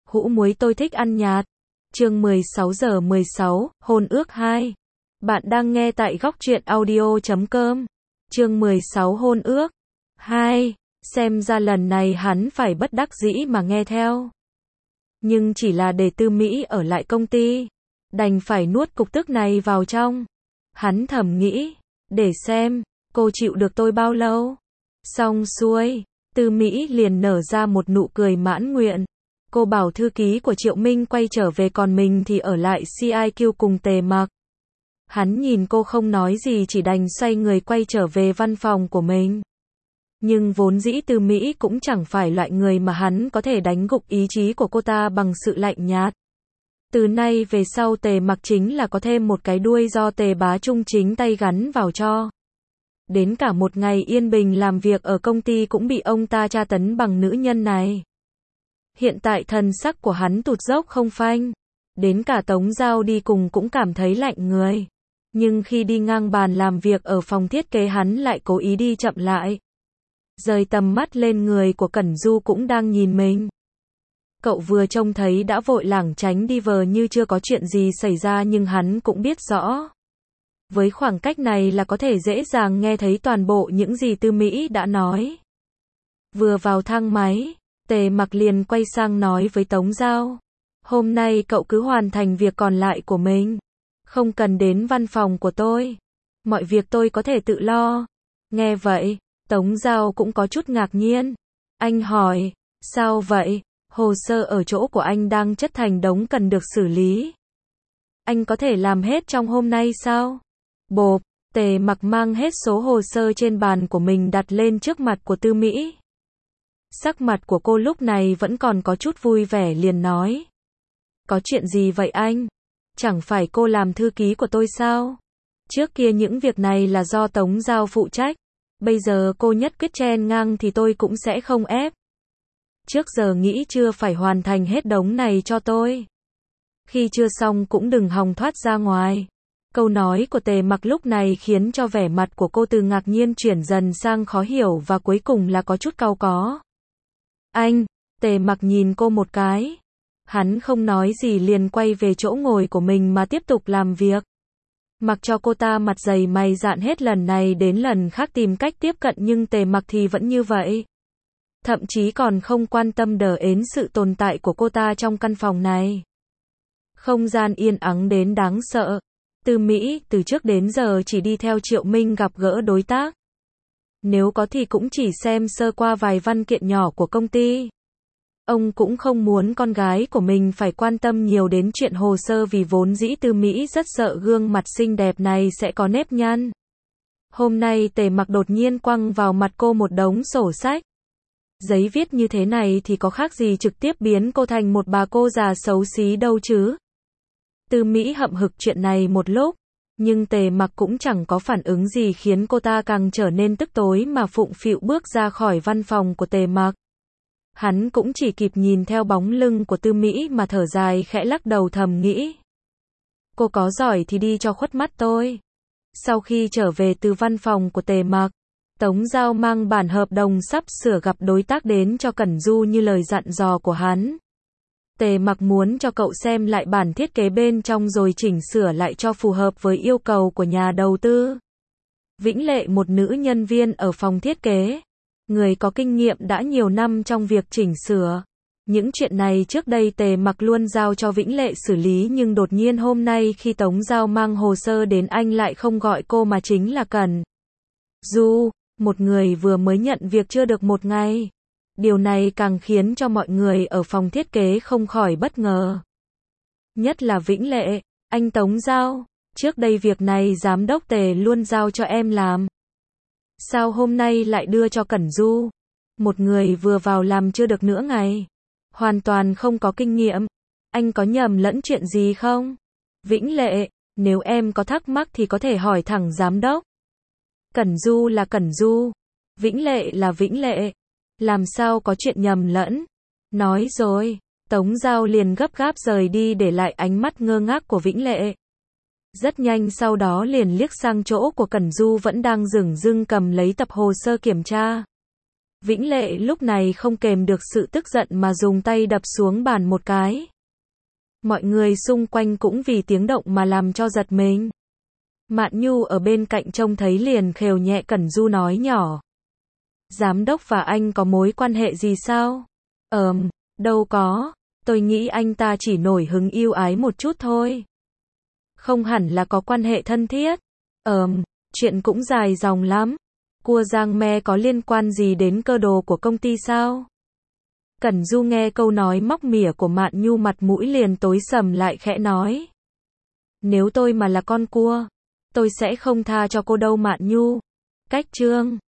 Hũ muối tôi thích ăn nhạt. Chương 16:16, hôn ước 2. Bạn đang nghe tại góc truyện audio.com. Chương 16 hôn ước 2. Xem ra lần này hắn phải bất đắc dĩ mà nghe theo. Nhưng chỉ là để Tư Mỹ ở lại công ty. Đành phải nuốt cục tức này vào trong. Hắn thầm nghĩ, để xem, cô chịu được tôi bao lâu. Xong xuôi, Tư Mỹ liền nở ra một nụ cười mãn nguyện. Cô bảo thư ký của Triệu Minh quay trở về còn mình thì ở lại CIQ cùng Tề Mặc. Hắn nhìn cô không nói gì chỉ đành xoay người quay trở về văn phòng của mình. Nhưng vốn dĩ Tư Mỹ cũng chẳng phải loại người mà hắn có thể đánh gục ý chí của cô ta bằng sự lạnh nhạt. Từ nay về sau Tề Mặc chính là có thêm một cái đuôi do Tề Bá Trung chính tay gắn vào cho. Đến cả một ngày yên bình làm việc ở công ty cũng bị ông ta tra tấn bằng nữ nhân này. Hiện tại thần sắc của hắn tụt dốc không phanh. Đến cả Tống Giao đi cùng cũng cảm thấy lạnh người. Nhưng khi đi ngang bàn làm việc ở phòng thiết kế hắn lại cố ý đi chậm lại. Rời tầm mắt lên người của Cẩn Du cũng đang nhìn mình. Cậu vừa trông thấy đã vội lảng tránh đi vờ như chưa có chuyện gì xảy ra nhưng hắn cũng biết rõ. Với khoảng cách này là có thể dễ dàng nghe thấy toàn bộ những gì Tư Mỹ đã nói. Vừa vào thang máy, Tề Mặc liền quay sang nói với Tống Giao. Hôm nay cậu cứ hoàn thành việc còn lại của mình. Không cần đến văn phòng của tôi. Mọi việc tôi có thể tự lo. Nghe vậy, Tống Giao cũng có chút ngạc nhiên. Anh hỏi, sao vậy? Hồ sơ ở chỗ của anh đang chất thành đống cần được xử lý. Anh có thể làm hết trong hôm nay sao? Bộp, Tề Mặc mang hết số hồ sơ trên bàn của mình đặt lên trước mặt của Tư Mỹ. Sắc mặt của cô lúc này vẫn còn có chút vui vẻ liền nói. Có chuyện gì vậy anh? Chẳng phải cô làm thư ký của tôi sao? Trước kia những việc này là do Tống Giao phụ trách. Bây giờ cô nhất quyết chen ngang thì tôi cũng sẽ không ép. Trước giờ nghĩ chưa phải hoàn thành hết đống này cho tôi. Khi chưa xong cũng đừng hòng thoát ra ngoài. Câu nói của Tề Mặc lúc này khiến cho vẻ mặt của cô từ ngạc nhiên chuyển dần sang khó hiểu và cuối cùng là có chút cau có. Anh, Tề Mặc nhìn cô một cái. Hắn không nói gì liền quay về chỗ ngồi của mình mà tiếp tục làm việc. Mặc cho cô ta mặt dày mày dạn hết lần này đến lần khác tìm cách tiếp cận nhưng Tề Mặc thì vẫn như vậy. Thậm chí còn không quan tâm đến sự tồn tại của cô ta trong căn phòng này. Không gian yên ắng đến đáng sợ. Tư Mỹ từ trước đến giờ chỉ đi theo Triệu Minh gặp gỡ đối tác. Nếu có thì cũng chỉ xem sơ qua vài văn kiện nhỏ của công ty. Ông cũng không muốn con gái của mình phải quan tâm nhiều đến chuyện hồ sơ vì vốn dĩ Tư Mỹ rất sợ gương mặt xinh đẹp này sẽ có nếp nhăn. Hôm nay Tề Mặc đột nhiên quăng vào mặt cô một đống sổ sách. Giấy viết như thế này thì có khác gì trực tiếp biến cô thành một bà cô già xấu xí đâu chứ. Tư Mỹ hậm hực chuyện này một lúc, nhưng Tề Mặc cũng chẳng có phản ứng gì khiến cô ta càng trở nên tức tối mà phụng phịu bước ra khỏi văn phòng của Tề Mặc. Hắn cũng chỉ kịp nhìn theo bóng lưng của Tư Mỹ mà thở dài khẽ lắc đầu thầm nghĩ. Cô có giỏi thì đi cho khuất mắt tôi. Sau khi trở về từ văn phòng của Tề Mặc, Tống Giao mang bản hợp đồng sắp sửa gặp đối tác đến cho Cẩn Du như lời dặn dò của hắn. Tề Mặc muốn cho cậu xem lại bản thiết kế bên trong rồi chỉnh sửa lại cho phù hợp với yêu cầu của nhà đầu tư. Vĩnh Lệ một nữ nhân viên ở phòng thiết kế. Người có kinh nghiệm đã nhiều năm trong việc chỉnh sửa. Những chuyện này trước đây Tề Mặc luôn giao cho Vĩnh Lệ xử lý nhưng đột nhiên hôm nay khi Tống Giao mang hồ sơ đến anh lại không gọi cô mà chính là Cẩn Du, một người vừa mới nhận việc chưa được một ngày. Điều này càng khiến cho mọi người ở phòng thiết kế không khỏi bất ngờ. Nhất là Vĩnh Lệ, anh Tống Giao, trước đây việc này giám đốc Tề luôn giao cho em làm. Sao hôm nay lại đưa cho Cẩn Du? Một người vừa vào làm chưa được nửa ngày. Hoàn toàn không có kinh nghiệm. Anh có nhầm lẫn chuyện gì không? Vĩnh Lệ, nếu em có thắc mắc thì có thể hỏi thẳng giám đốc. Cẩn Du là Cẩn Du. Vĩnh Lệ là Vĩnh Lệ. Làm sao có chuyện nhầm lẫn? Nói rồi, Tống Giao liền gấp gáp rời đi để lại ánh mắt ngơ ngác của Vĩnh Lệ. Rất nhanh sau đó liền liếc sang chỗ của Cẩn Du vẫn đang dửng dưng cầm lấy tập hồ sơ kiểm tra. Vĩnh Lệ lúc này không kềm được sự tức giận mà dùng tay đập xuống bàn một cái. Mọi người xung quanh cũng vì tiếng động mà làm cho giật mình. Mạn Nhu ở bên cạnh trông thấy liền khều nhẹ Cẩn Du nói nhỏ. Giám đốc và anh có mối quan hệ gì sao? Đâu có, tôi nghĩ anh ta chỉ nổi hứng yêu ái một chút thôi. Không hẳn là có quan hệ thân thiết. Chuyện cũng dài dòng lắm. Cua Giang Me có liên quan gì đến cơ đồ của công ty sao? Cẩn Du nghe câu nói móc mỉa của Mạn Nhu mặt mũi liền tối sầm lại khẽ nói. Nếu tôi mà là con cua, tôi sẽ không tha cho cô đâu Mạn Nhu. Cách chương